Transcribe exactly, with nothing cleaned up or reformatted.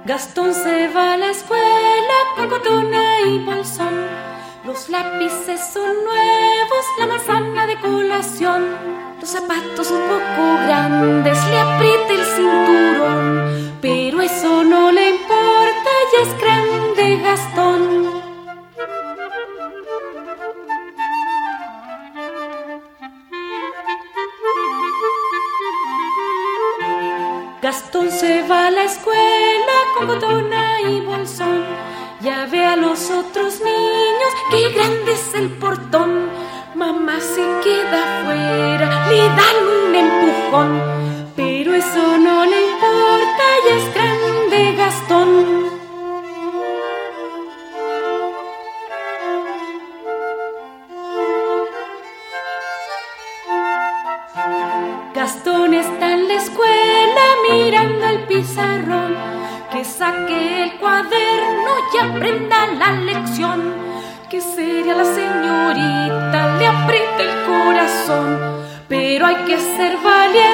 Gastón se va a la escuela con cotona y bolsón. Los lápices son nuevos, la manzana de colación. Los zapatos un poco grandes, le aprieta el cinturón. Pero eso no le importa, ya es grande Gastón. Gastón se va a la escuela con cotona y bolsón. Ya ve a los otros niños, qué grande es el portón. Mamá se queda afuera, le dan un empujón. Pero eso no le importa, ya es grande Gastón. Gastón está en la escuela mirando el pizarrón. Que saque el cuaderno y aprenda la lección. Que seria la señorita, le aprieta el corazón. Pero hay que ser valiente